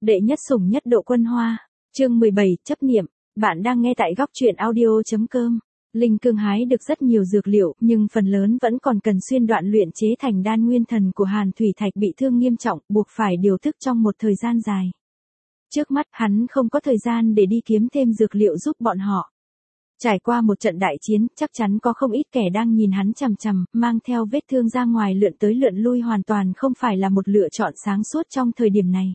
Đệ nhất sủng nhất độ quân hoa. Chương 17, chấp niệm. Bạn đang nghe tại góc truyện audio.com. Linh Cương hái được rất nhiều dược liệu, nhưng phần lớn vẫn còn cần xuyên đoạn luyện chế thành đan nguyên thần của Hàn Thủy Thạch bị thương nghiêm trọng, buộc phải điều thức trong một thời gian dài. Trước mắt hắn không có thời gian để đi kiếm thêm dược liệu giúp bọn họ. Trải qua một trận đại chiến, chắc chắn có không ít kẻ đang nhìn hắn chằm chằm, mang theo vết thương ra ngoài lượn tới lượn lui hoàn toàn không phải là một lựa chọn sáng suốt trong thời điểm này.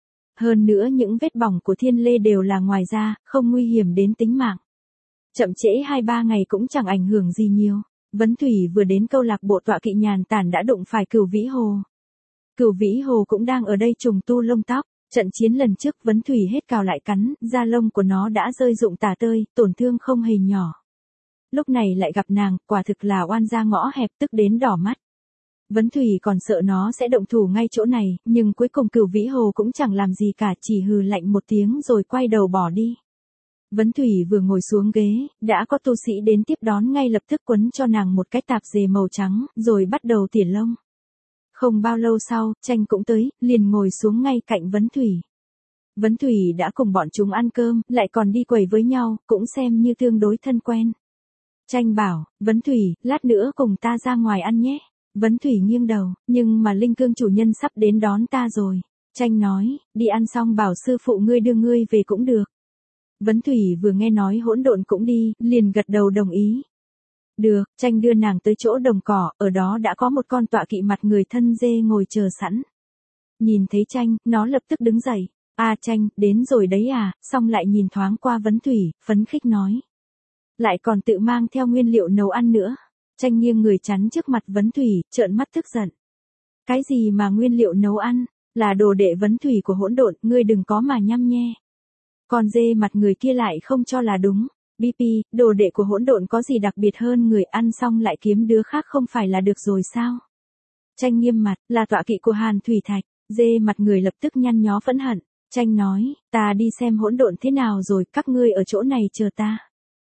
Hơn nữa những vết bỏng của Thiên Lê đều là ngoài da, không nguy hiểm đến tính mạng. Chậm trễ 2-3 ngày cũng chẳng ảnh hưởng gì nhiều. Vấn Thủy vừa đến câu lạc bộ tọa kỵ nhàn tản đã đụng phải Cửu Vĩ Hồ. Cửu Vĩ Hồ cũng đang ở đây trùng tu lông tóc. Trận chiến lần trước Vấn Thủy hết cào lại cắn, da lông của nó đã rơi rụng tả tơi, tổn thương không hề nhỏ. Lúc này lại gặp nàng, quả thực là oan gia ngõ hẹp, tức đến đỏ mắt. Vấn Thủy còn sợ nó sẽ động thủ ngay chỗ này, nhưng cuối cùng Cửu Vĩ Hồ cũng chẳng làm gì cả, chỉ hừ lạnh một tiếng rồi quay đầu bỏ đi. Vấn Thủy vừa ngồi xuống ghế, đã có tu sĩ đến tiếp đón, ngay lập tức quấn cho nàng một cái tạp dề màu trắng, rồi bắt đầu tỉa lông. Không bao lâu sau, Tranh cũng tới, liền ngồi xuống ngay cạnh Vấn Thủy. Vấn Thủy đã cùng bọn chúng ăn cơm, lại còn đi quẩy với nhau, cũng xem như tương đối thân quen. Tranh bảo, Vấn Thủy, lát nữa cùng ta ra ngoài ăn nhé. Vấn Thủy nghiêng đầu, nhưng mà Linh Cương chủ nhân sắp đến đón ta rồi. Tranh nói, đi ăn xong bảo sư phụ ngươi đưa ngươi về cũng được. Vấn Thủy vừa nghe nói Hỗn Độn cũng đi, liền gật đầu đồng ý. Được, Tranh đưa nàng tới chỗ đồng cỏ, ở đó đã có một con tọa kỵ mặt người thân dê ngồi chờ sẵn. Nhìn thấy Tranh, nó lập tức đứng dậy. À Tranh, đến rồi đấy à, xong lại nhìn thoáng qua Vấn Thủy, phấn khích nói. Lại còn tự mang theo nguyên liệu nấu ăn nữa. Tranh nghiêng người chắn trước mặt Vấn Thủy, trợn mắt tức giận. Cái gì mà nguyên liệu nấu ăn, là đồ đệ Vấn Thủy của Hỗn Độn, ngươi đừng có mà nhăm nhe. Còn dê mặt người kia lại không cho là đúng. BP, đồ đệ của Hỗn Độn có gì đặc biệt hơn người, ăn xong lại kiếm đứa khác không phải là được rồi sao? Tranh nghiêm mặt, là tọa kỵ của Hàn Thủy Thạch. Dê mặt người lập tức nhăn nhó phẫn hận. Tranh nói, ta đi xem Hỗn Độn thế nào rồi, các ngươi ở chỗ này chờ ta.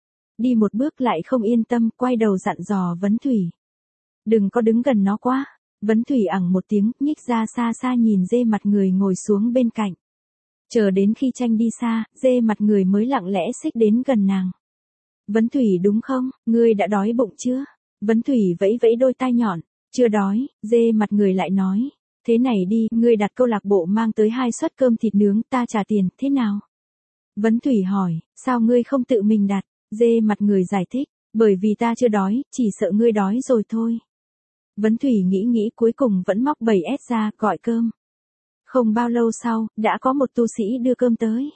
Đi một bước lại không yên tâm, quay đầu dặn dò Vấn Thủy. Đừng có đứng gần nó quá. Vấn Thủy ẳng một tiếng, nhích ra xa xa nhìn dê mặt người ngồi xuống bên cạnh. Chờ đến khi Tranh đi xa, dê mặt người mới lặng lẽ xích đến gần nàng. Vấn Thủy đúng không, ngươi đã đói bụng chưa? Vấn Thủy vẫy vẫy đôi tai nhọn, chưa đói, dê mặt người lại nói. Thế này đi, ngươi đặt câu lạc bộ mang tới 2 suất cơm thịt nướng, ta trả tiền, thế nào? Vấn Thủy hỏi, sao ngươi không tự mình đặt? Dê mặt người giải thích, bởi vì ta chưa đói, chỉ sợ ngươi đói rồi thôi. Vấn Thủy nghĩ nghĩ cuối cùng vẫn móc 7S ra, gọi cơm. Không bao lâu sau, đã có một tu sĩ đưa cơm tới.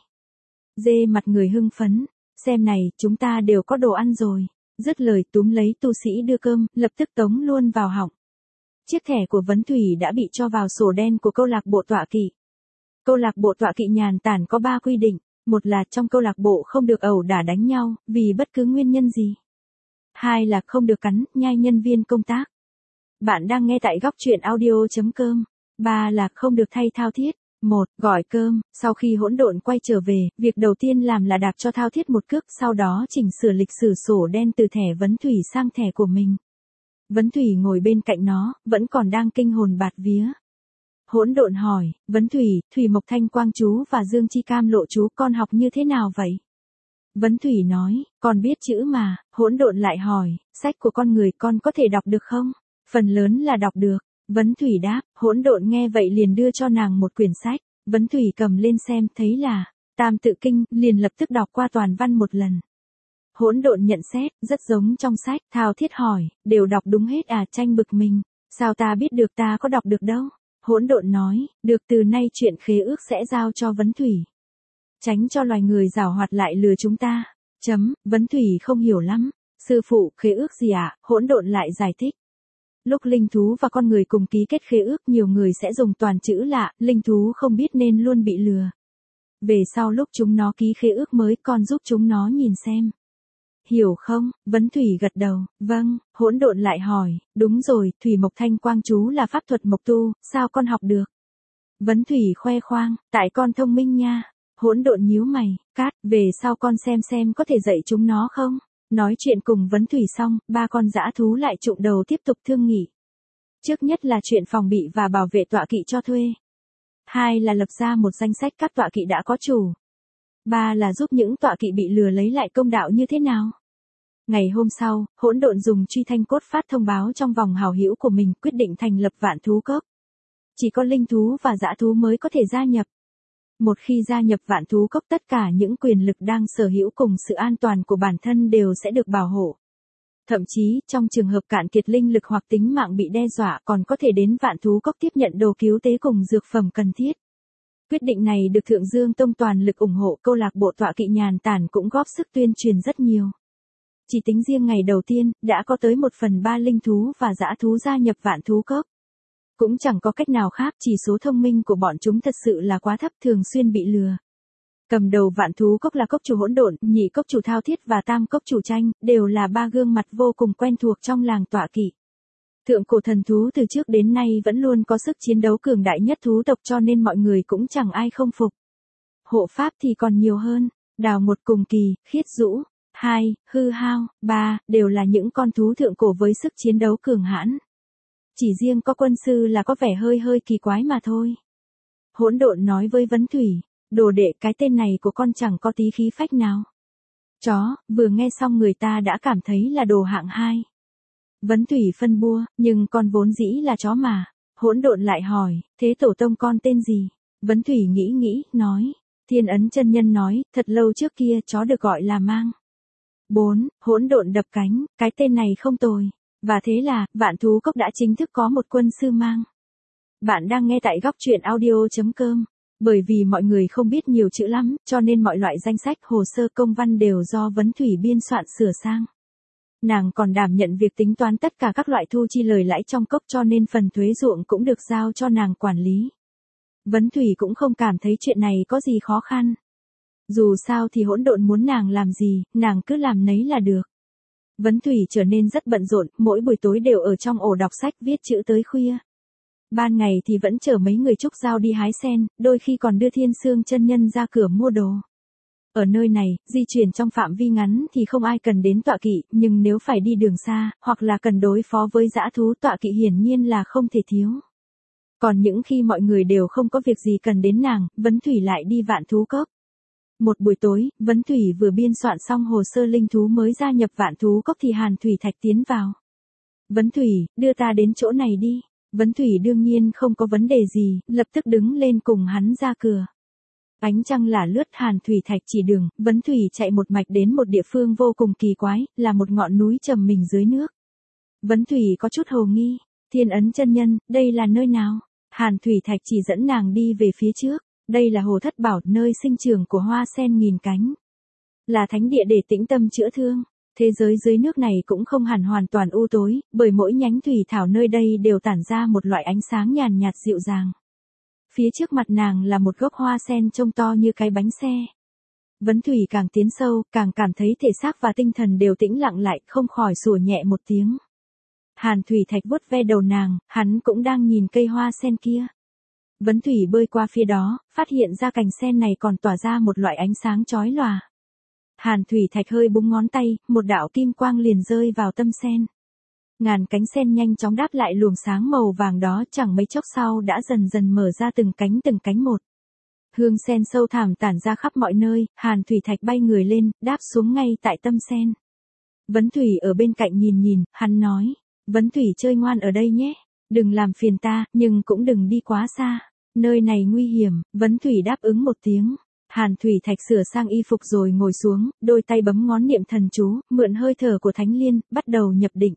Dê mặt người hưng phấn, xem này, chúng ta đều có đồ ăn rồi. Dứt lời túm lấy tu sĩ đưa cơm, lập tức tống luôn vào họng. Chiếc thẻ của Vấn Thủy đã bị cho vào sổ đen của câu lạc bộ tọa kỵ. Câu lạc bộ tọa kỵ nhàn tản có 3 quy định. Một là trong câu lạc bộ không được ẩu đả đánh nhau, vì bất cứ nguyên nhân gì. 2 là không được cắn, nhai nhân viên công tác. Bạn đang nghe tại góc truyện audio.com. 3 là không được thay thao thiết. 1. Gọi cơm. Sau khi Hỗn Độn quay trở về, việc đầu tiên làm là đạp cho thao thiết một cước, sau đó chỉnh sửa lịch sử sổ đen từ thẻ Vấn Thủy sang thẻ của mình. Vấn Thủy ngồi bên cạnh nó, vẫn còn đang kinh hồn bạt vía. Hỗn Độn hỏi, Vấn Thủy, Thủy Mộc Thanh Quang chú và Dương Chi Cam Lộ chú con học như thế nào vậy? Vấn Thủy nói, con biết chữ mà. Hỗn Độn lại hỏi, sách của con người con có thể đọc được không? Phần lớn là đọc được. Vấn Thủy đáp, Hỗn Độn nghe vậy liền đưa cho nàng một quyển sách. Vấn Thủy cầm lên xem, thấy là Tam Tự Kinh, liền lập tức đọc qua toàn văn một lần. Hỗn Độn nhận xét, rất giống trong sách. Thao thiết hỏi, đều đọc đúng hết à? Tranh bực mình, sao ta biết được, ta có đọc được đâu. Hỗn Độn nói, được, từ nay chuyện khế ước sẽ giao cho Vấn Thủy. Tránh cho loài người giảo hoạt lại lừa chúng ta. Vấn Thủy không hiểu lắm. Sư phụ, khế ước gì ạ? Hỗn Độn lại giải thích. Lúc linh thú và con người cùng ký kết khế ước, nhiều người sẽ dùng toàn chữ lạ, linh thú không biết nên luôn bị lừa. Về sau lúc chúng nó ký khế ước mới, con giúp chúng nó nhìn xem. Hiểu không? Vấn Thủy gật đầu, vâng. Hỗn Độn lại hỏi, đúng rồi, Thủy Mộc Thanh Quang chú là pháp thuật mộc tu, sao con học được? Vấn Thủy khoe khoang, tại con thông minh nha. Hỗn Độn nhíu mày, cát, về sau con xem có thể dạy chúng nó không? Nói chuyện cùng Vấn Thủy xong, 3 con dã thú lại chụm đầu tiếp tục thương nghị. Trước nhất là chuyện phòng bị và bảo vệ tọa kỵ cho thuê. 2 là lập ra một danh sách các tọa kỵ đã có chủ. 3 là giúp những tọa kỵ bị lừa lấy lại công đạo như thế nào. Ngày hôm sau, Hỗn Độn dùng truy thanh cốt phát thông báo trong vòng hảo hữu của mình quyết định thành lập Vạn Thú Cốc. Chỉ có linh thú và dã thú mới có thể gia nhập. Một khi gia nhập Vạn Thú Cốc, tất cả những quyền lực đang sở hữu cùng sự an toàn của bản thân đều sẽ được bảo hộ. Thậm chí, trong trường hợp cạn kiệt linh lực hoặc tính mạng bị đe dọa còn có thể đến Vạn Thú Cốc tiếp nhận đồ cứu tế cùng dược phẩm cần thiết. Quyết định này được Thượng Dương Tông toàn lực ủng hộ, câu lạc bộ tọa kỵ nhàn tản cũng góp sức tuyên truyền rất nhiều. Chỉ tính riêng ngày đầu tiên, đã có tới 1/3 linh thú và dã thú gia nhập Vạn Thú Cốc. Cũng chẳng có cách nào khác, chỉ số thông minh của bọn chúng thật sự là quá thấp, thường xuyên bị lừa. Cầm đầu Vạn Thú Cốc là cốc chủ Hỗn Độn, nhị cốc chủ Thao Thiết và tam cốc chủ Tranh, đều là 3 gương mặt vô cùng quen thuộc trong làng tọa kỵ. Thượng cổ thần thú từ trước đến nay vẫn luôn có sức chiến đấu cường đại nhất thú tộc, cho nên mọi người cũng chẳng ai không phục. Hộ pháp thì còn nhiều hơn, Đào Một cùng Kỳ, Khiết Dũ, 2, Hư Hao, 3, đều là những con thú thượng cổ với sức chiến đấu cường hãn. Chỉ riêng có quân sư là có vẻ hơi kỳ quái mà thôi. Hỗn Độn nói với Vấn Thủy, đồ đệ, cái tên này của con chẳng có tí khí phách nào. Chó, vừa nghe xong người ta đã cảm thấy là đồ hạng 2. Vấn Thủy phân bua, nhưng con vốn dĩ là chó mà. Hỗn Độn lại hỏi, thế tổ tông con tên gì? Vấn Thủy nghĩ, nói, Thiên Ấn chân nhân nói, thật lâu trước kia chó được gọi là Mang. 4. Hỗn Độn đập cánh, cái tên này không tồi. Và thế là, Vạn Thú Cốc đã chính thức có một quân sư Mang. Bạn đang nghe tại góc truyện audio.com. Bởi vì mọi người không biết nhiều chữ lắm, cho nên mọi loại danh sách, hồ sơ, công văn đều do Vấn Thủy biên soạn sửa sang. Nàng còn đảm nhận việc tính toán tất cả các loại thu chi lời lãi trong cốc, cho nên phần thuế ruộng cũng được giao cho nàng quản lý. Vấn Thủy cũng không cảm thấy chuyện này có gì khó khăn. Dù sao thì Hỗn Độn muốn nàng làm gì, nàng cứ làm nấy là được. Vấn Thủy trở nên rất bận rộn, mỗi buổi tối đều ở trong ổ đọc sách viết chữ tới khuya. Ban ngày thì vẫn chở mấy người trúc giao đi hái sen, đôi khi còn đưa Thiên Sương chân nhân ra cửa mua đồ. Ở nơi này, di chuyển trong phạm vi ngắn thì không ai cần đến tọa kỵ, nhưng nếu phải đi đường xa, hoặc là cần đối phó với dã thú, tọa kỵ hiển nhiên là không thể thiếu. Còn những khi mọi người đều không có việc gì cần đến nàng, Vấn Thủy lại đi Vạn Thú Cốc. Một buổi tối, Vấn Thủy vừa biên soạn xong hồ sơ linh thú mới gia nhập Vạn Thú Cốc thì Hàn Thủy Thạch tiến vào. Vấn Thủy, đưa ta đến chỗ này đi. Vấn Thủy đương nhiên không có vấn đề gì, lập tức đứng lên cùng hắn ra cửa. Ánh trăng là lướt, Hàn Thủy Thạch chỉ đường, Vấn Thủy chạy một mạch đến một địa phương vô cùng kỳ quái, là một ngọn núi trầm mình dưới nước. Vấn Thủy có chút hồ nghi, Thiên Ấn chân nhân, đây là nơi nào? Hàn Thủy Thạch chỉ dẫn nàng đi về phía trước, đây là Hồ Thất Bảo, nơi sinh trưởng của hoa sen nghìn cánh. Là thánh địa để tĩnh tâm chữa thương. Thế giới dưới nước này cũng không hẳn hoàn toàn u tối, bởi mỗi nhánh thủy thảo nơi đây đều tản ra một loại ánh sáng nhàn nhạt dịu dàng. Phía trước mặt nàng là một gốc hoa sen trông to như cái bánh xe. Vấn Thủy càng tiến sâu, càng cảm thấy thể xác và tinh thần đều tĩnh lặng lại, không khỏi sủa nhẹ một tiếng. Hàn Thủy Thạch vuốt ve đầu nàng, hắn cũng đang nhìn cây hoa sen kia. Vấn Thủy bơi qua phía đó, phát hiện ra cành sen này còn tỏa ra một loại ánh sáng chói lòa. Hàn Thủy Thạch hơi búng ngón tay, một đạo kim quang liền rơi vào tâm sen. Ngàn cánh sen nhanh chóng đáp lại luồng sáng màu vàng đó, chẳng mấy chốc sau đã dần dần mở ra từng cánh một. Hương sen sâu thẳm tản ra khắp mọi nơi, Hàn Thủy Thạch bay người lên, đáp xuống ngay tại tâm sen. Vấn Thủy ở bên cạnh nhìn, hắn nói, Vấn Thủy chơi ngoan ở đây nhé, đừng làm phiền ta, nhưng cũng đừng đi quá xa, nơi này nguy hiểm. Vấn Thủy đáp ứng một tiếng. Hàn Thủy Thạch sửa sang y phục rồi ngồi xuống, đôi tay bấm ngón niệm thần chú, mượn hơi thở của Thánh Liên, bắt đầu nhập định.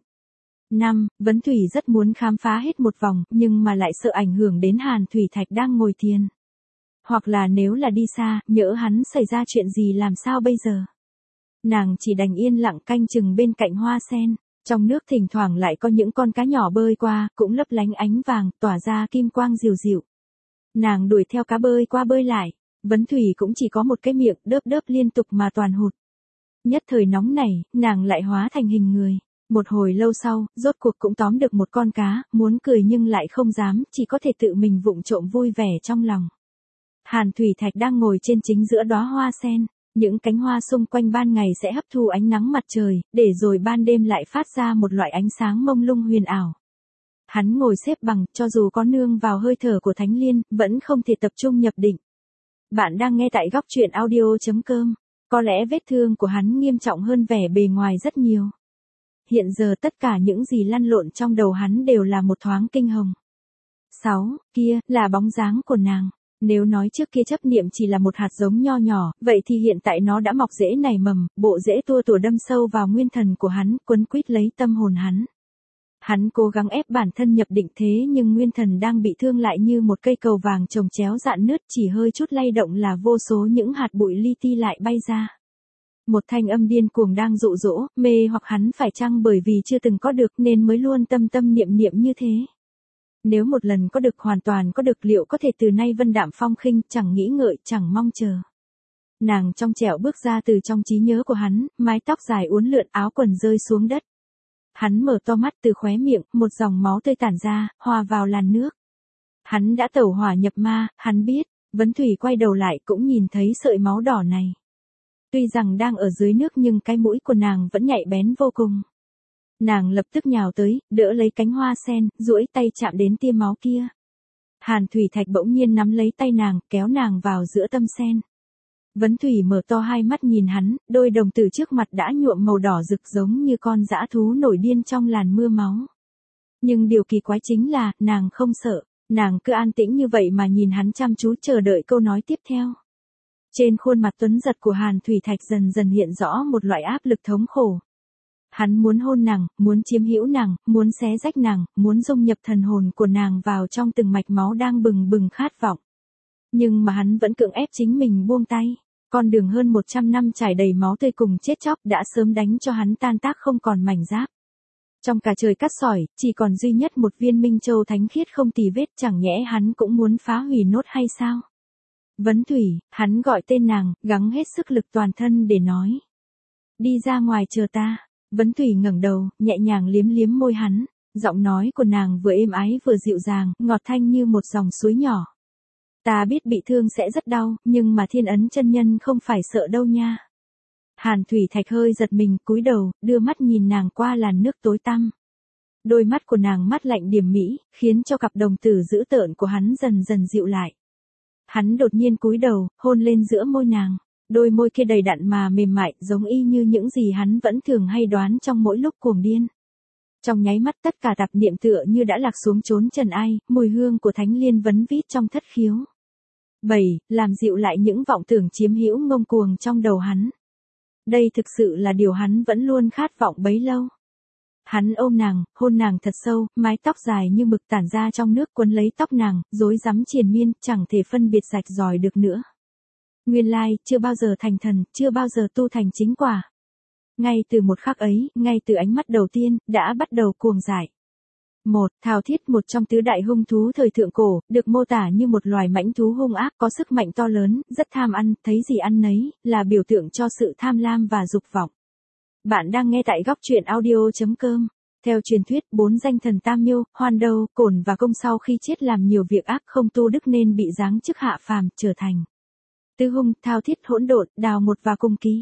5. Vấn Thủy rất muốn khám phá hết một vòng, nhưng mà lại sợ ảnh hưởng đến Hàn Thủy Thạch đang ngồi thiền. Hoặc là nếu là đi xa, nhỡ hắn xảy ra chuyện gì làm sao bây giờ? Nàng chỉ đành yên lặng canh chừng bên cạnh hoa sen. Trong nước thỉnh thoảng lại có những con cá nhỏ bơi qua, cũng lấp lánh ánh vàng, tỏa ra kim quang dịu dịu. Nàng đuổi theo cá bơi qua bơi lại. Vấn Thủy cũng chỉ có một cái miệng, đớp liên tục mà toàn hụt. Nhất thời nóng nảy, nàng lại hóa thành hình người. Một hồi lâu sau, rốt cuộc cũng tóm được một con cá, muốn cười nhưng lại không dám, chỉ có thể tự mình vụng trộm vui vẻ trong lòng. Hàn Thủy Thạch đang ngồi trên chính giữa đóa hoa sen. Những cánh hoa xung quanh ban ngày sẽ hấp thu ánh nắng mặt trời, để rồi ban đêm lại phát ra một loại ánh sáng mông lung huyền ảo. Hắn ngồi xếp bằng, cho dù có nương vào hơi thở của Thánh Liên, vẫn không thể tập trung nhập định. Bạn đang nghe tại góc truyện audio.com. Có lẽ vết thương của hắn nghiêm trọng hơn vẻ bề ngoài rất nhiều. Hiện giờ tất cả những gì lăn lộn trong đầu hắn đều là một thoáng kinh hồng. 6. Kia, là bóng dáng của nàng. Nếu nói trước kia chấp niệm chỉ là một hạt giống nho nhỏ, vậy thì hiện tại nó đã mọc rễ nảy mầm, bộ rễ tua tủa đâm sâu vào nguyên thần của hắn, quấn quýt lấy tâm hồn hắn. Hắn cố gắng ép bản thân nhập định thế nhưng nguyên thần đang bị thương lại như một cây cầu vàng chồng chéo rạn nứt, chỉ hơi chút lay động là vô số những hạt bụi li ti lại bay ra. Một thanh âm điên cuồng đang dụ dỗ, mê hoặc hắn phải chăng bởi vì chưa từng có được nên mới luôn tâm tâm niệm niệm như thế. Nếu một lần có được hoàn toàn có được liệu có thể từ nay vân đạm phong khinh, chẳng nghĩ ngợi, chẳng mong chờ. Nàng trong trẻo bước ra từ trong trí nhớ của hắn, mái tóc dài uốn lượn, áo quần rơi xuống đất. Hắn mở to mắt, từ khóe miệng, một dòng máu tươi tản ra, hòa vào làn nước. Hắn đã tẩu hỏa nhập ma, hắn biết. Vấn Thủy quay đầu lại cũng nhìn thấy sợi máu đỏ này. Tuy rằng đang ở dưới nước nhưng cái mũi của nàng vẫn nhạy bén vô cùng. Nàng lập tức nhào tới, đỡ lấy cánh hoa sen, duỗi tay chạm đến tia máu kia. Hàn Thủy Thạch bỗng nhiên nắm lấy tay nàng, kéo nàng vào giữa tâm sen. Vấn Thủy mở to hai mắt nhìn hắn, đôi đồng tử trước mặt đã nhuộm màu đỏ rực giống như con dã thú nổi điên trong làn mưa máu. Nhưng điều kỳ quái chính là, nàng không sợ, nàng cứ an tĩnh như vậy mà nhìn hắn chăm chú chờ đợi câu nói tiếp theo. Trên khuôn mặt tuấn giật của Hàn Thủy Thạch dần dần hiện rõ một loại áp lực thống khổ. Hắn muốn hôn nàng, muốn chiếm hữu nàng, muốn xé rách nàng, muốn dung nhập thần hồn của nàng vào trong từng mạch máu đang bừng bừng khát vọng. Nhưng mà hắn vẫn cưỡng ép chính mình buông tay. Con đường hơn 100 năm trải đầy máu tươi cùng chết chóc đã sớm đánh cho hắn tan tác không còn mảnh giáp. Trong cả trời cát sỏi, chỉ còn duy nhất một viên minh châu thánh khiết không tì vết, chẳng nhẽ hắn cũng muốn phá hủy nốt hay sao? Vấn Thủy, hắn gọi tên nàng, gắng hết sức lực toàn thân để nói. Đi ra ngoài chờ ta. Vấn Thủy ngẩng đầu, nhẹ nhàng liếm liếm môi hắn. Giọng nói của nàng vừa êm ái vừa dịu dàng, ngọt thanh như một dòng suối nhỏ. Ta biết bị thương sẽ rất đau, nhưng mà Thiên Ấn chân nhân không phải sợ đâu nha. Hàn Thủy Thạch hơi giật mình, cúi đầu, đưa mắt nhìn nàng qua làn nước tối tăm. Đôi mắt của nàng mắt lạnh điềm mỹ, khiến cho cặp đồng tử dữ tợn của hắn dần dần dịu lại. Hắn đột nhiên cúi đầu, hôn lên giữa môi nàng. Đôi môi kia đầy đặn mà mềm mại, giống y như những gì hắn vẫn thường hay đoán trong mỗi lúc cuồng điên. Trong nháy mắt tất cả tạp niệm tựa như đã lạc xuống chốn trần ai, mùi hương của Thánh Liên vấn vít trong thất khiếu. 7. Làm dịu lại những vọng tưởng chiếm hữu ngông cuồng trong đầu hắn. Đây thực sự là điều hắn vẫn luôn khát vọng bấy lâu. Hắn ôm nàng, hôn nàng thật sâu, mái tóc dài như mực tản ra trong nước quấn lấy tóc nàng, rối rắm triền miên, chẳng thể phân biệt rạch ròi được nữa. Nguyên lai, chưa bao giờ thành thần, chưa bao giờ tu thành chính quả. Ngay từ một khắc ấy, ngay từ ánh mắt đầu tiên, đã bắt đầu cuồng dại. Thao thiết, một trong tứ đại hung thú thời thượng cổ, được mô tả như một loài mãnh thú hung ác có sức mạnh to lớn, rất tham ăn, thấy gì ăn nấy, là biểu tượng cho sự tham lam và dục vọng. Bạn đang nghe tại góc truyện audio.com. Theo truyền thuyết, 4 danh thần Tam Miêu, Hoan Đâu, Cổn và Công sau khi chết làm nhiều việc ác không tu đức nên bị giáng chức hạ phàm, trở thành tứ hung, thao thiết, hỗn độn, đào một và cung ký.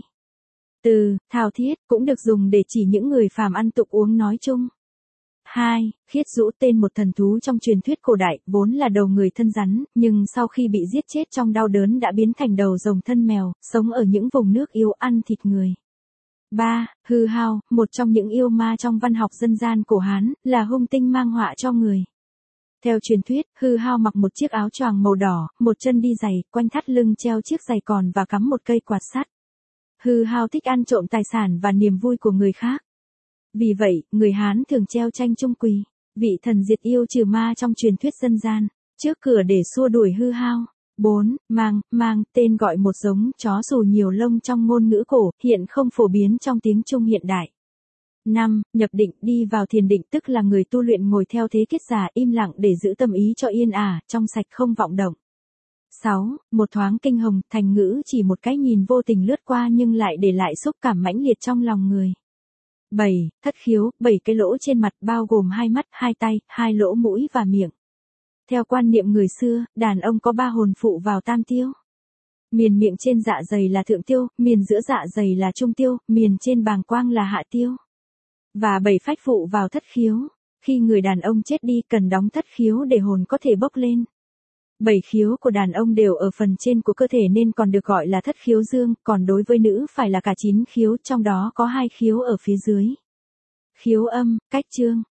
Từ thao thiết cũng được dùng để chỉ những người phàm ăn tục uống nói chung. 2. Khiết Dũ, tên một thần thú trong truyền thuyết cổ đại, vốn là đầu người thân rắn, nhưng sau khi bị giết chết trong đau đớn đã biến thành đầu rồng thân mèo, sống ở những vùng nước yếu ăn thịt người. 3. Hư Hao, một trong những yêu ma trong văn học dân gian cổ Hán, là hung tinh mang họa cho người. Theo truyền thuyết, Hư Hao mặc một chiếc áo choàng màu đỏ, một chân đi giày, quanh thắt lưng treo chiếc giày còn và cắm một cây quạt sắt. Hư Hao thích ăn trộm tài sản và niềm vui của người khác. Vì vậy, người Hán thường treo tranh chung quỳ, vị thần diệt yêu trừ ma trong truyền thuyết dân gian, trước cửa để xua đuổi Hư Hao. 4. Mang, tên gọi một giống chó dù nhiều lông trong ngôn ngữ cổ, hiện không phổ biến trong tiếng Trung hiện đại. 5. Nhập định, đi vào thiền định tức là người tu luyện ngồi theo thế kiết giả im lặng để giữ tâm ý cho yên ả, trong sạch không vọng động. 6. Một thoáng kinh hồng, thành ngữ chỉ một cái nhìn vô tình lướt qua nhưng lại để lại xúc cảm mãnh liệt trong lòng người. 7. Thất khiếu, 7 cái lỗ trên mặt bao gồm 2 mắt, 2 tay, 2 lỗ mũi và miệng. Theo quan niệm người xưa, đàn ông có 3 hồn phụ vào tam tiêu. Miền miệng trên dạ dày là thượng tiêu, miền giữa dạ dày là trung tiêu, miền trên bàng quang là hạ tiêu. Và 7 phách phụ vào thất khiếu. Khi người đàn ông chết đi cần đóng thất khiếu để hồn có thể bốc lên. 7 khiếu của đàn ông đều ở phần trên của cơ thể nên còn được gọi là thất khiếu dương, còn đối với nữ phải là cả 9 khiếu, trong đó có 2 khiếu ở phía dưới. Khiếu âm, cách chương.